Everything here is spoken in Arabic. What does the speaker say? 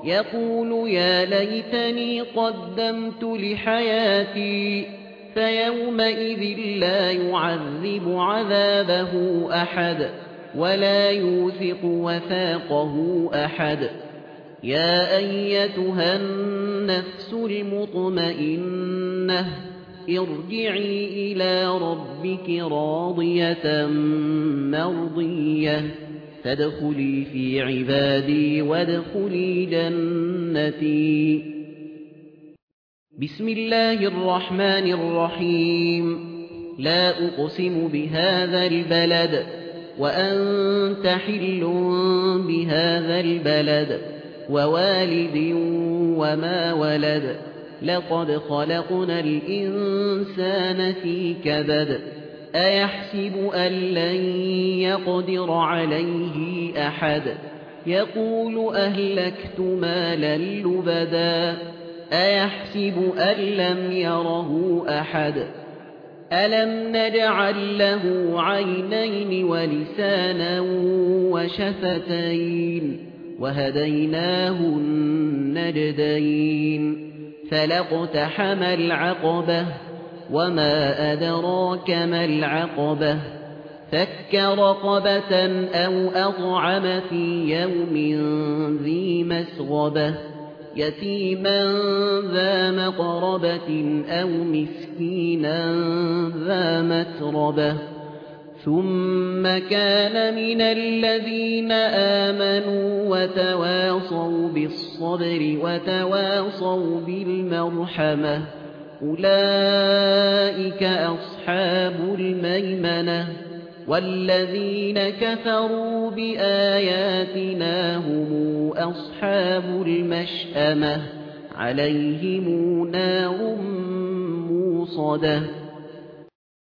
يقول يا ليتني قدمت لحياتي فيومئذ لا يعذب عذابه أحد ولا يوثق وثاقه أحد. يا أيتها النفس المطمئنة ارجعي إلى ربك راضية مرضية فادخلي في عبادي وادخلي جنتي. بسم الله الرحمن الرحيم. لا أقسم بهذا البلد وأنت حل بهذا البلد ووالد وما ولد لقد خلقنا الإنسان في كبد أيحسب أن لن يقدر عليه أحد يقول أهلكت مالا لبدا أيحسب أن لم يره أحد ألم نجعل له عينين ولسانا وشفتين وهديناه النجدين فلاقتحم العقبة وما أدراك ما العقبة فك رقبة أو أطعم في يوم ذي مسغبة يتيما ذا مقربة أو مسكينا ذا متربة ثم كان من الذين آمنوا وتواصوا بالصبر وتواصوا بالمرحمة أولئك أصحاب الميمنة والذين كفروا بآياتنا هم أصحاب المشأمة عليهم نار موصدة.